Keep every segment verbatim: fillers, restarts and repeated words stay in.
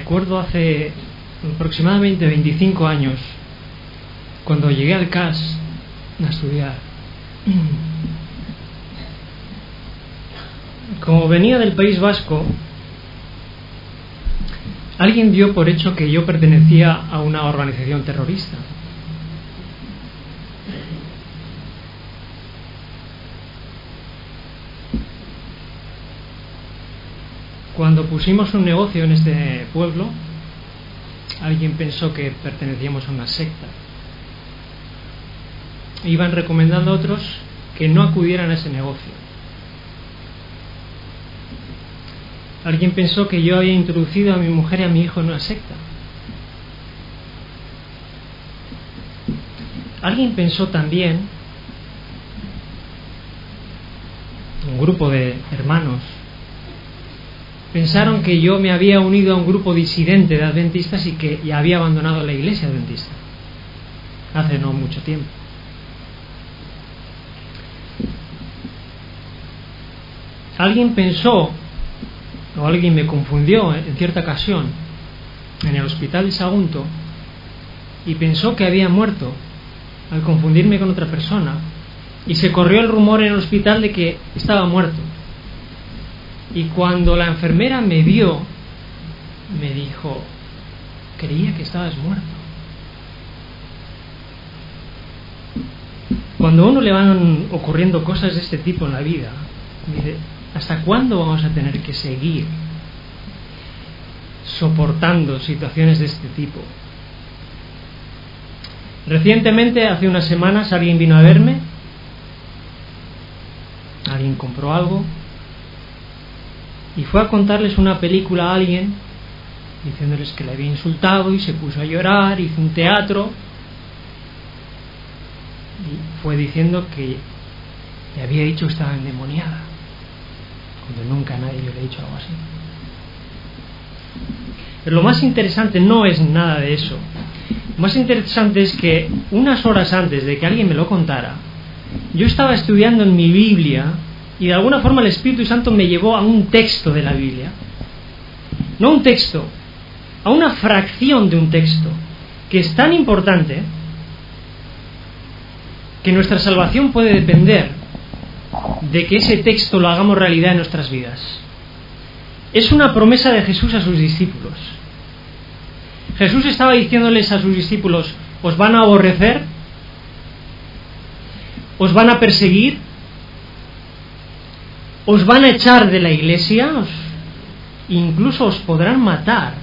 recuerdo hace aproximadamente veinticinco años, cuando llegué al C A S a estudiar. Como venía del País Vasco, alguien dio por hecho que yo pertenecía a una organización terrorista. Cuando pusimos un negocio en este pueblo, alguien pensó que pertenecíamos a una secta. Iban recomendando a otros que no acudieran a ese negocio. Alguien pensó que yo había introducido a mi mujer y a mi hijo en una secta. Alguien pensó también, un grupo de hermanos, pensaron que yo me había unido a un grupo disidente de adventistas y que ya había abandonado la iglesia adventista hace no mucho tiempo. Alguien pensó, o alguien me confundió en cierta ocasión en el hospital de Sagunto y pensó que había muerto al confundirme con otra persona, y se corrió el rumor en el hospital de que estaba muerto. Y cuando la enfermera me vio, me dijo: creía que estabas muerto. Cuando a uno le van ocurriendo cosas de este tipo en la vida, dice: ¿hasta cuándo vamos a tener que seguir soportando situaciones de este tipo? Recientemente, hace unas semanas, alguien vino a verme, alguien compró algo y fue a contarles una película a alguien, diciéndoles que le había insultado, y se puso a llorar, hizo un teatro y fue diciendo que le había dicho que estaba endemoniada, cuando nunca a nadie le ha dicho algo así. Pero lo más interesante no es nada de eso. Lo más interesante es que unas horas antes de que alguien me lo contara, yo estaba estudiando en mi Biblia, y de alguna forma el Espíritu Santo me llevó a un texto de la Biblia. No un texto, a una fracción de un texto, que es tan importante que nuestra salvación puede depender de que ese texto lo hagamos realidad en nuestras vidas. Es una promesa de Jesús a sus discípulos. Jesús estaba diciéndoles a sus discípulos: os van a aborrecer, os van a perseguir, os van a echar de la iglesia, os, incluso os podrán matar.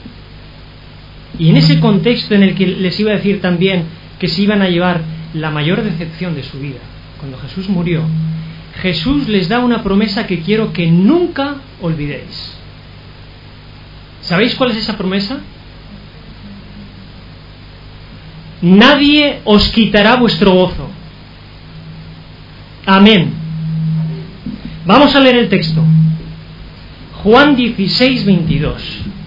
Y en ese contexto en el que les iba a decir también que se iban a llevar la mayor decepción de su vida, cuando Jesús murió, Jesús les da una promesa que quiero que nunca olvidéis. ¿Sabéis cuál es esa promesa? Nadie os quitará vuestro gozo. Amén. Vamos a leer el texto. Juan dieciséis, veintidós.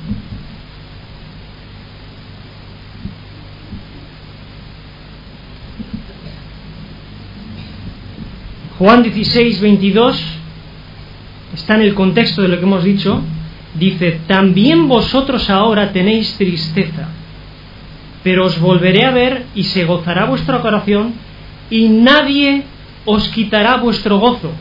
Juan dieciséis, veintidós está en el contexto de lo que hemos dicho. Dice: también vosotros ahora tenéis tristeza, pero os volveré a ver y se gozará vuestro corazón, y nadie os quitará vuestro gozo.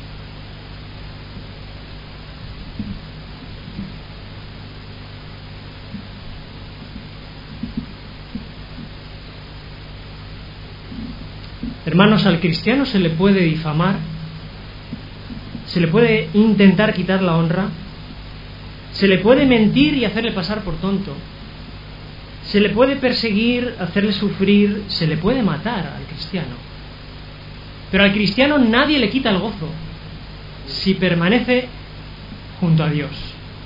Hermanos, al cristiano se le puede difamar, se le puede intentar quitar la honra, se le puede mentir y hacerle pasar por tonto, se le puede perseguir, hacerle sufrir, se le puede matar al cristiano. Pero al cristiano nadie le quita el gozo si permanece junto a Dios.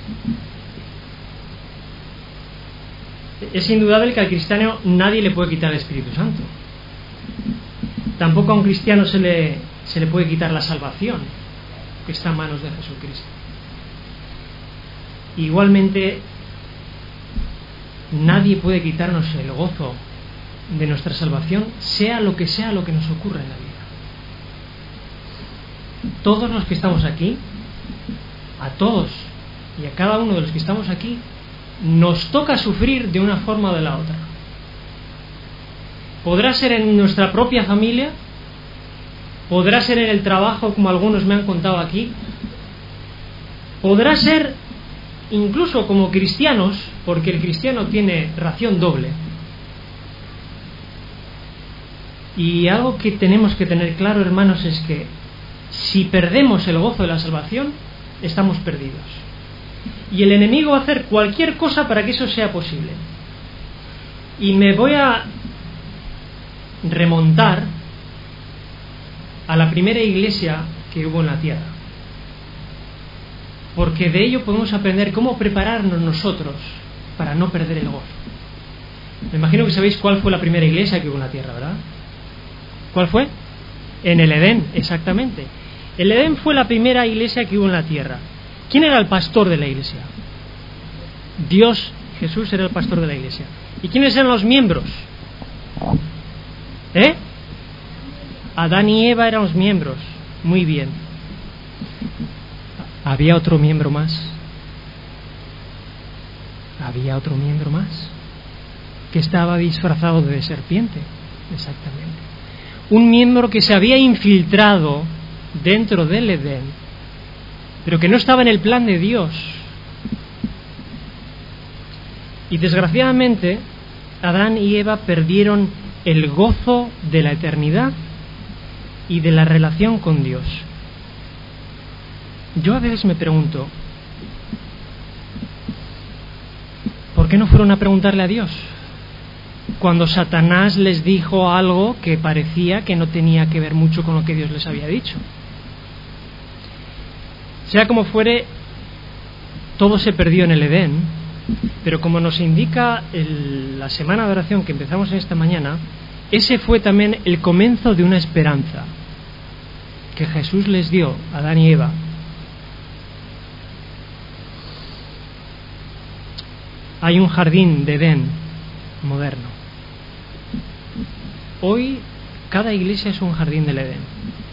Es indudable que al cristiano nadie le puede quitar el Espíritu Santo. Tampoco a un cristiano se le, se le puede quitar la salvación, que está en manos de Jesucristo. Igualmente, nadie puede quitarnos el gozo de nuestra salvación, sea lo que sea lo que nos ocurra en la vida. Todos los que estamos aquí, a todos y a cada uno de los que estamos aquí, nos toca sufrir de una forma o de la otra. Podrá ser en nuestra propia familia, podrá ser en el trabajo, como algunos me han contado aquí, podrá ser incluso como cristianos, porque el cristiano tiene ración doble. Y algo que tenemos que tener claro, hermanos, es que si perdemos el gozo de la salvación, estamos perdidos. Y el enemigo va a hacer cualquier cosa para que eso sea posible. Y me voy a remontar a la primera iglesia que hubo en la tierra, porque de ello podemos aprender cómo prepararnos nosotros para no perder el gozo. Me imagino que sabéis cuál fue la primera iglesia que hubo en la tierra, ¿verdad? ¿Cuál fue? En el Edén, exactamente. El Edén fue la primera iglesia que hubo en la tierra. ¿Quién era el pastor de la iglesia? Dios, Jesús era el pastor de la iglesia. ¿Y quiénes eran los miembros? ¿Eh? Adán y Eva eran los miembros. Muy bien. ¿Había otro miembro más? Había otro miembro más que estaba disfrazado de serpiente. Exactamente. Un miembro que se había infiltrado dentro del Edén, pero que no estaba en el plan de Dios. Y desgraciadamente Adán y Eva perdieron el gozo de la eternidad y de la relación con Dios. Yo a veces me pregunto, ¿por qué no fueron a preguntarle a Dios cuando Satanás les dijo algo que parecía que no tenía que ver mucho con lo que Dios les había dicho? Sea como fuere, todo se perdió en el Edén, pero como nos indica el, la semana de oración que empezamos en esta mañana, ese fue también el comienzo de una esperanza que Jesús les dio a Adán y Eva. Hay un jardín de Edén moderno. Hoy cada iglesia es un jardín del Edén.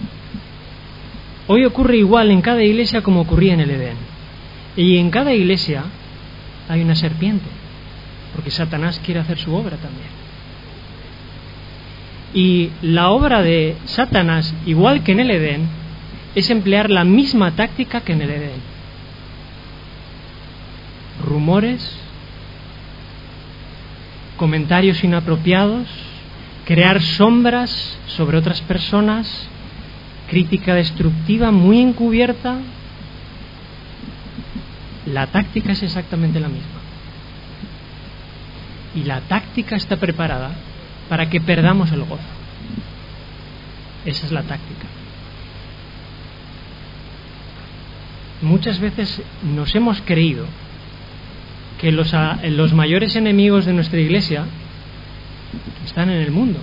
Hoy ocurre igual en cada iglesia como ocurría en el Edén. Y en cada iglesia hay una serpiente, porque Satanás quiere hacer su obra también. Y la obra de Satanás, igual que en el Edén, es emplear la misma táctica que en el Edén. Rumores, comentarios inapropiados, crear sombras sobre otras personas, crítica destructiva muy encubierta. La táctica es exactamente la misma. Y la táctica está preparada para que perdamos el gozo. Esa es la táctica. Muchas veces nos hemos creído que los, los mayores enemigos de nuestra iglesia están en el mundo.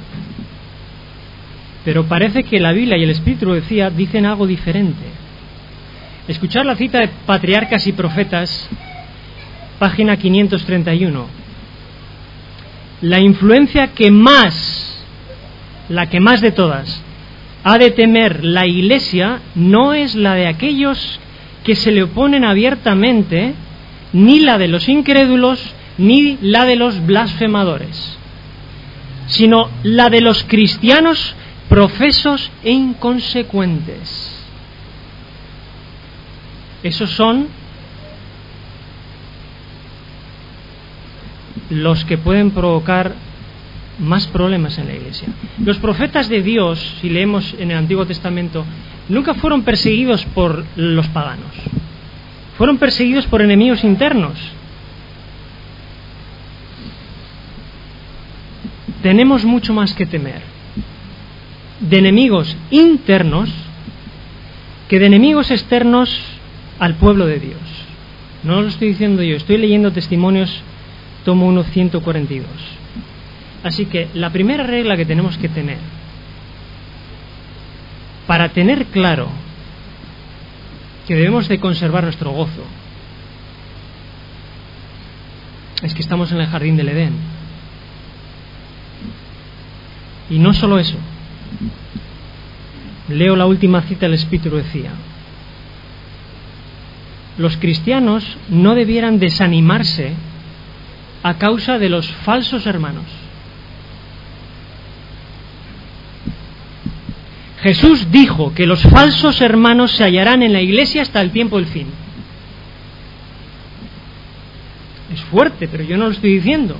Pero parece que la Biblia y el Espíritu lo decía, dicen algo diferente. Escuchar la cita de Patriarcas y Profetas, página quinientos treinta y uno. La influencia que más, la que más de todas, ha de temer la Iglesia no es la de aquellos que se le oponen abiertamente, ni la de los incrédulos, ni la de los blasfemadores, sino la de los cristianos profesos e inconsecuentes. Esos son los que pueden provocar más problemas en la iglesia. Los profetas de Dios, si leemos en el Antiguo Testamento, nunca fueron perseguidos por los paganos. Fueron perseguidos por enemigos internos. Tenemos mucho más que temer de enemigos internos que de enemigos externos al pueblo de Dios. No lo estoy diciendo yo, estoy leyendo Testimonios, tomo uno, ciento cuarenta y dos. Así que la primera regla que tenemos que tener para tener claro que debemos de conservar nuestro gozo es que estamos en el jardín del Edén. Y no solo eso. Leo la última cita del Espíritu, decía: los cristianos no debieran desanimarse a causa de los falsos hermanos. Jesús dijo que los falsos hermanos se hallarán en la iglesia hasta el tiempo del fin. Es fuerte, pero yo no lo estoy diciendo.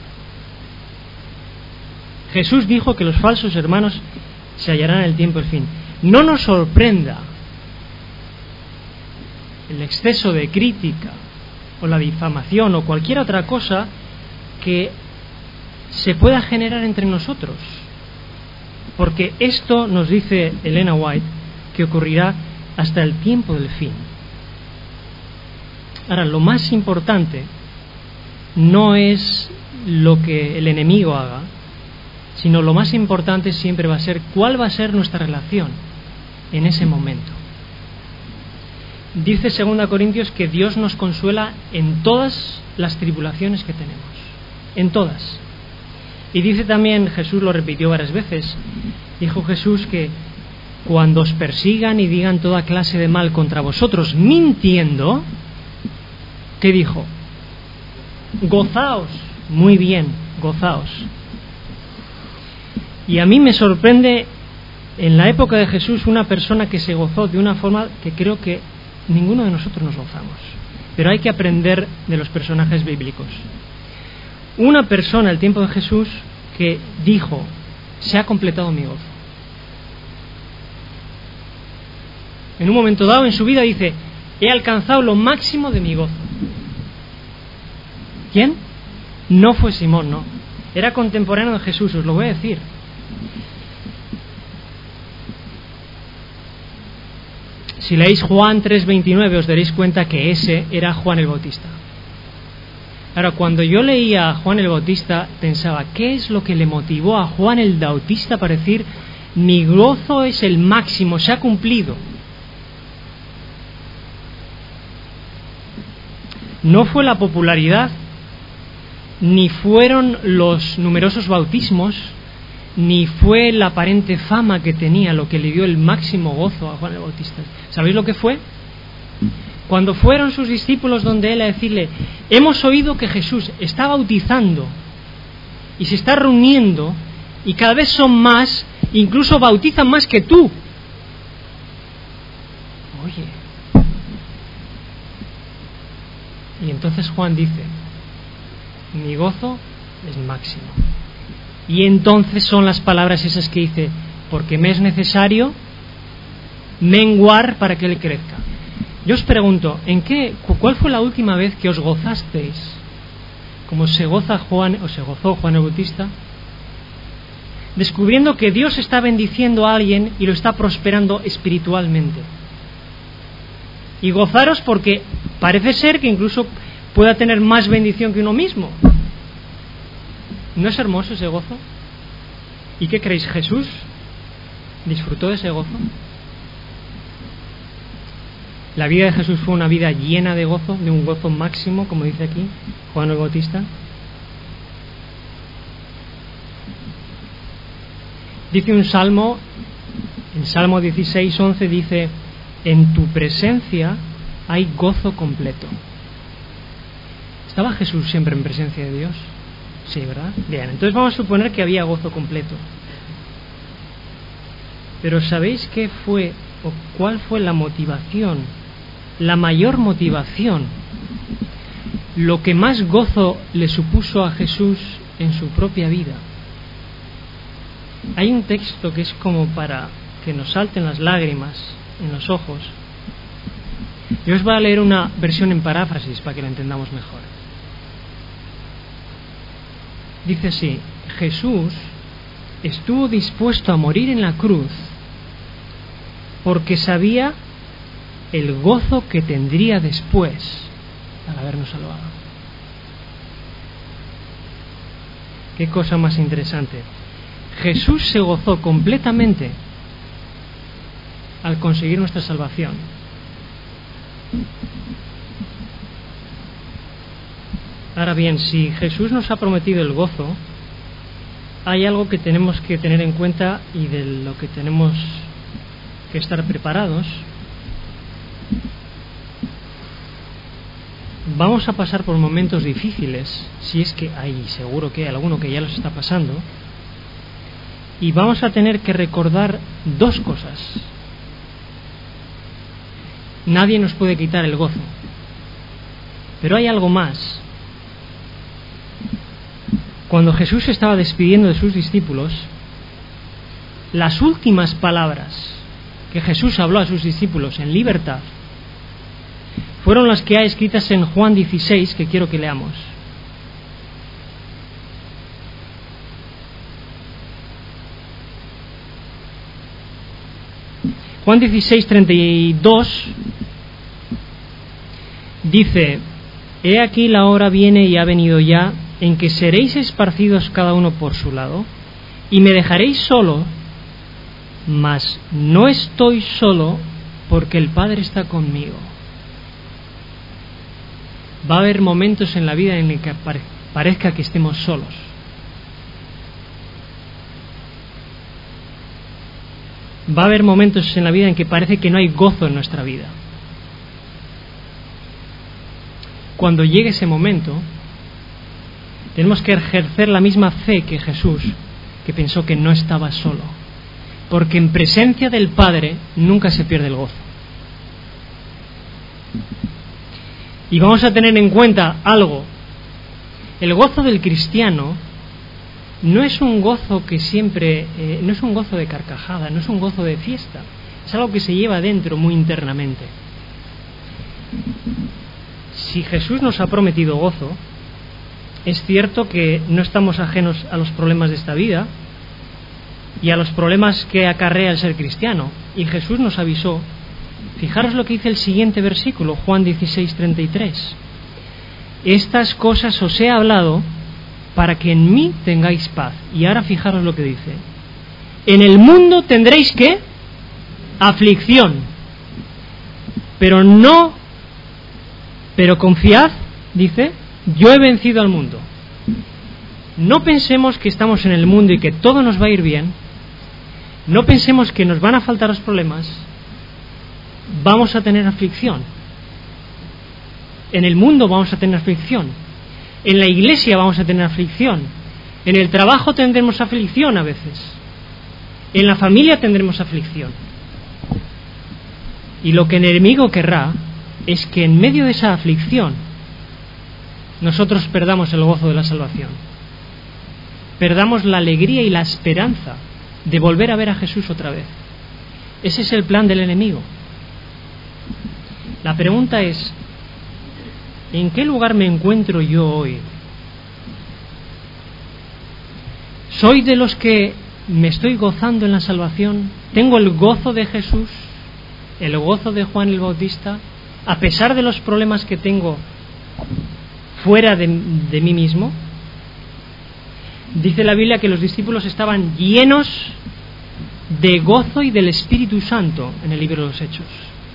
Jesús dijo que los falsos hermanos se hallarán en el tiempo del fin. No nos sorprenda el exceso de crítica o la difamación o cualquier otra cosa que se pueda generar entre nosotros, porque esto nos dice Elena White que ocurrirá hasta el tiempo del fin. Ahora, lo más importante no es lo que el enemigo haga, sino lo más importante siempre va a ser cuál va a ser nuestra relación en ese momento. Dice segunda Corintios que Dios nos consuela en todas las tribulaciones que tenemos, en todas. Y dice también, Jesús lo repitió varias veces, dijo Jesús que cuando os persigan y digan toda clase de mal contra vosotros mintiendo, ¿qué dijo? Gozaos, muy bien, gozaos. Y a mí me sorprende en la época de Jesús una persona que se gozó de una forma que creo que ninguno de nosotros nos gozamos, pero hay que aprender de los personajes bíblicos. Una persona al tiempo de Jesús que dijo: se ha completado mi gozo. En un momento dado en su vida dice: he alcanzado lo máximo de mi gozo. ¿Quién? No fue Simón, no. Era contemporáneo de Jesús, os lo voy a decir. Si leéis Juan tres veintinueve os daréis cuenta que ese era Juan el Bautista. Ahora, cuando yo leía a Juan el Bautista, pensaba, ¿qué es lo que le motivó a Juan el Bautista para decir: mi gozo es el máximo, se ha cumplido? No fue la popularidad, ni fueron los numerosos bautismos, ni fue la aparente fama que tenía lo que le dio el máximo gozo a Juan el Bautista. ¿Sabéis lo que fue? Cuando fueron sus discípulos donde él a decirle: hemos oído que Jesús está bautizando y se está reuniendo y cada vez son más, incluso bautizan más que tú. Oye. Y entonces Juan dice: mi gozo es máximo. Y entonces son las palabras esas que dice: porque me es necesario menguar para que él crezca. Yo os pregunto, ¿en qué, cuál fue la última vez que os gozasteis como se goza Juan o se gozó Juan el Bautista, descubriendo que Dios está bendiciendo a alguien y lo está prosperando espiritualmente? Y gozaros porque parece ser que incluso pueda tener más bendición que uno mismo. ¿No es hermoso ese gozo? ¿Y qué creéis? ¿Jesús disfrutó de ese gozo? La vida de Jesús fue una vida llena de gozo, de un gozo máximo, como dice aquí Juan el Bautista. Dice un salmo, en Salmo dieciséis once dice: en tu presencia hay gozo completo. ¿Estaba Jesús siempre en presencia de Dios? Sí, ¿verdad? Bien, entonces vamos a suponer que había gozo completo. Pero ¿sabéis qué fue o cuál fue la motivación? La mayor motivación, lo que más gozo le supuso a Jesús en su propia vida. Hay un texto que es como para que nos salten las lágrimas en los ojos. Yo os voy a leer una versión en paráfrasis para que lo entendamos mejor. Dice así: Jesús estuvo dispuesto a morir en la cruz porque sabía el gozo que tendría después al habernos salvado. Qué cosa más interesante. Jesús se gozó completamente al conseguir nuestra salvación. Ahora bien, si Jesús nos ha prometido el gozo, hay algo que tenemos que tener en cuenta y de lo que tenemos que estar preparados. vamos a pasar por momentos difíciles, si es que hay, seguro que hay alguno que ya los está pasando, y vamos a tener que recordar dos cosas. Nadie nos puede quitar el gozo, pero hay algo más. Cuando Jesús se estaba despidiendo de sus discípulos, las últimas palabras que Jesús habló a sus discípulos en libertad fueron las que hay escritas en Juan dieciséis, que quiero que leamos. Juan dieciséis, treinta y dos dice: He aquí la hora viene y ha venido ya, en que seréis esparcidos cada uno por su lado, y me dejaréis solo, mas no estoy solo, porque el Padre está conmigo. Va a haber momentos en la vida en el que parezca que estemos solos. Va a haber momentos en la vida en que parece que no hay gozo en nuestra vida. Cuando llegue ese momento, tenemos que ejercer la misma fe que Jesús, que pensó que no estaba solo, porque en presencia del Padre nunca se pierde el gozo. Y vamos a tener en cuenta algo: el gozo del cristiano no es un gozo que siempre, eh, no es un gozo de carcajada, no es un gozo de fiesta, es algo que se lleva dentro muy internamente. Si Jesús nos ha prometido gozo, es cierto que no estamos ajenos a los problemas de esta vida y a los problemas que acarrea el ser cristiano, y Jesús nos avisó. Fijaros lo que dice el siguiente versículo, Juan dieciséis, treinta y tres: Estas cosas os he hablado para que en mí tengáis paz. Y ahora fijaros lo que dice: En el mundo tendréis ¿qué? Aflicción, pero no, pero confiad, dice, yo he vencido al mundo. No pensemos que estamos en el mundo y que todo nos va a ir bien. No pensemos que nos van a faltar los problemas. Vamos a tener aflicción. En el mundo vamos a tener aflicción. En la iglesia vamos a tener aflicción. En el trabajo tendremos aflicción a veces. En la familia tendremos aflicción. Y lo que el enemigo querrá es que en medio de esa aflicción nosotros perdamos el gozo de la salvación. Perdamos la alegría y la esperanza de volver a ver a Jesús otra vez. Ese es el plan del enemigo. La pregunta es: ¿en qué lugar me encuentro yo hoy? ¿Soy de los que me estoy gozando en la salvación? ¿Tengo el gozo de Jesús? ¿El gozo de Juan el Bautista? A pesar de los problemas que tengo fuera de, de mí mismo. Dice la Biblia que los discípulos estaban llenos de gozo y del Espíritu Santo en el libro de los Hechos.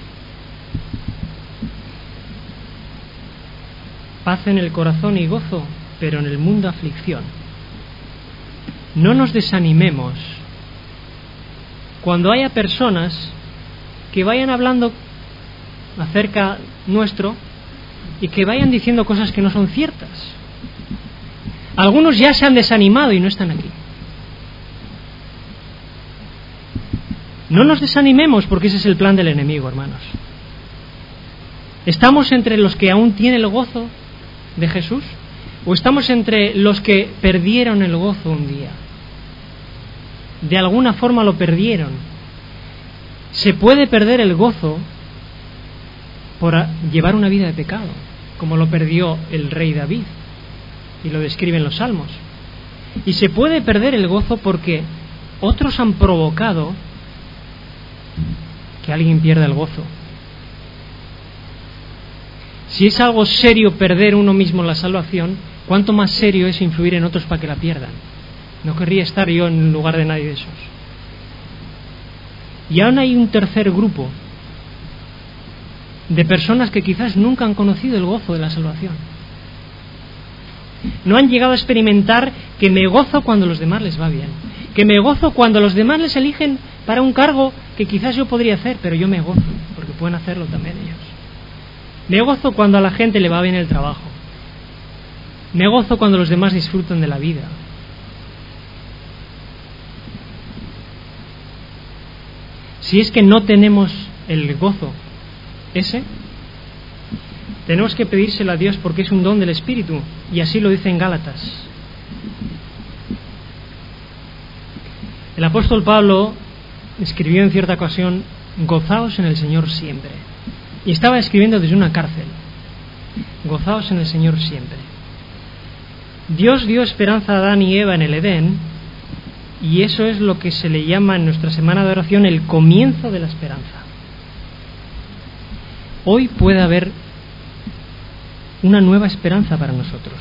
Paz en el corazón y gozo, pero en el mundo aflicción. No nos desanimemos cuando haya personas que vayan hablando acerca nuestro y que vayan diciendo cosas que no son ciertas. Algunos ya se han desanimado y no están aquí. No nos desanimemos, porque ese es el plan del enemigo, hermanos. ¿Estamos entre los que aún tienen el gozo de Jesús? ¿O estamos entre los que perdieron el gozo un día? De alguna forma lo perdieron. Se puede perder el gozo por llevar una vida de pecado, como lo perdió el rey David, y lo describen los Salmos. Y se puede perder el gozo porque otros han provocado que alguien pierda el gozo. Si es algo serio perder uno mismo la salvación, ¿cuánto más serio es influir en otros para que la pierdan? No querría estar yo en lugar de nadie de esos. Y aún hay un tercer grupo de personas que quizás nunca han conocido el gozo de la salvación. No han llegado a experimentar que me gozo cuando a los demás les va bien, que me gozo cuando los demás les eligen para un cargo que quizás yo podría hacer, pero yo me gozo porque pueden hacerlo también ellos. Me gozo cuando a la gente le va bien el trabajo. Me gozo cuando los demás disfrutan de la vida. Si es que no tenemos el gozo ese, tenemos que pedírselo a Dios porque es un don del Espíritu, y así lo dice en Gálatas. El apóstol Pablo escribió en cierta ocasión: gozaos en el Señor siempre. Y estaba escribiendo desde una cárcel. Gozaos en el Señor siempre. Dios dio esperanza a Adán y Eva en el Edén, y eso es lo que se le llama en nuestra semana de oración el comienzo de la esperanza. Hoy puede haber una nueva esperanza para nosotros.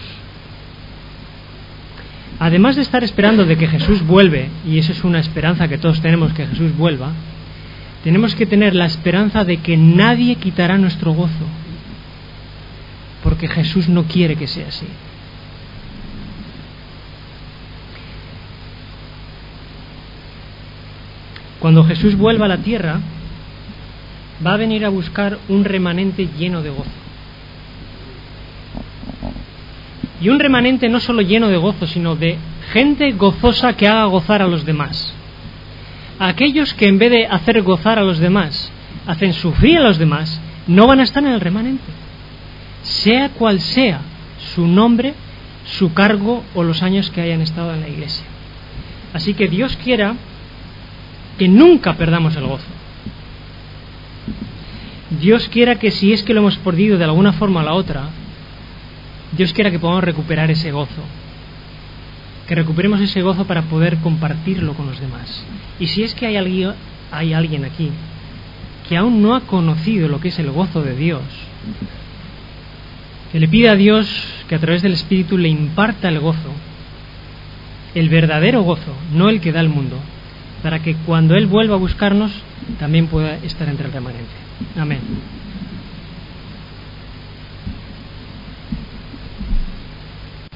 Además de estar esperando de que Jesús vuelve, y eso es una esperanza que todos tenemos, que Jesús vuelva, tenemos que tener la esperanza de que nadie quitará nuestro gozo, porque Jesús no quiere que sea así. Cuando Jesús vuelva a la tierra, va a venir a buscar un remanente lleno de gozo. Y un remanente no solo lleno de gozo, sino de gente gozosa que haga gozar a los demás. Aquellos que en vez de hacer gozar a los demás, hacen sufrir a los demás, no van a estar en el remanente. Sea cual sea su nombre, su cargo o los años que hayan estado en la iglesia. Así que Dios quiera que nunca perdamos el gozo. Dios quiera que si es que lo hemos perdido de alguna forma o la otra, Dios quiera que podamos recuperar ese gozo, que recuperemos ese gozo para poder compartirlo con los demás. Y si es que hay alguien, hay alguien aquí que aún no ha conocido lo que es el gozo de Dios, que le pida a Dios que a través del Espíritu le imparta el gozo, el verdadero gozo, no el que da el mundo, para que cuando Él vuelva a buscarnos también pueda estar entre el remanente. Amén.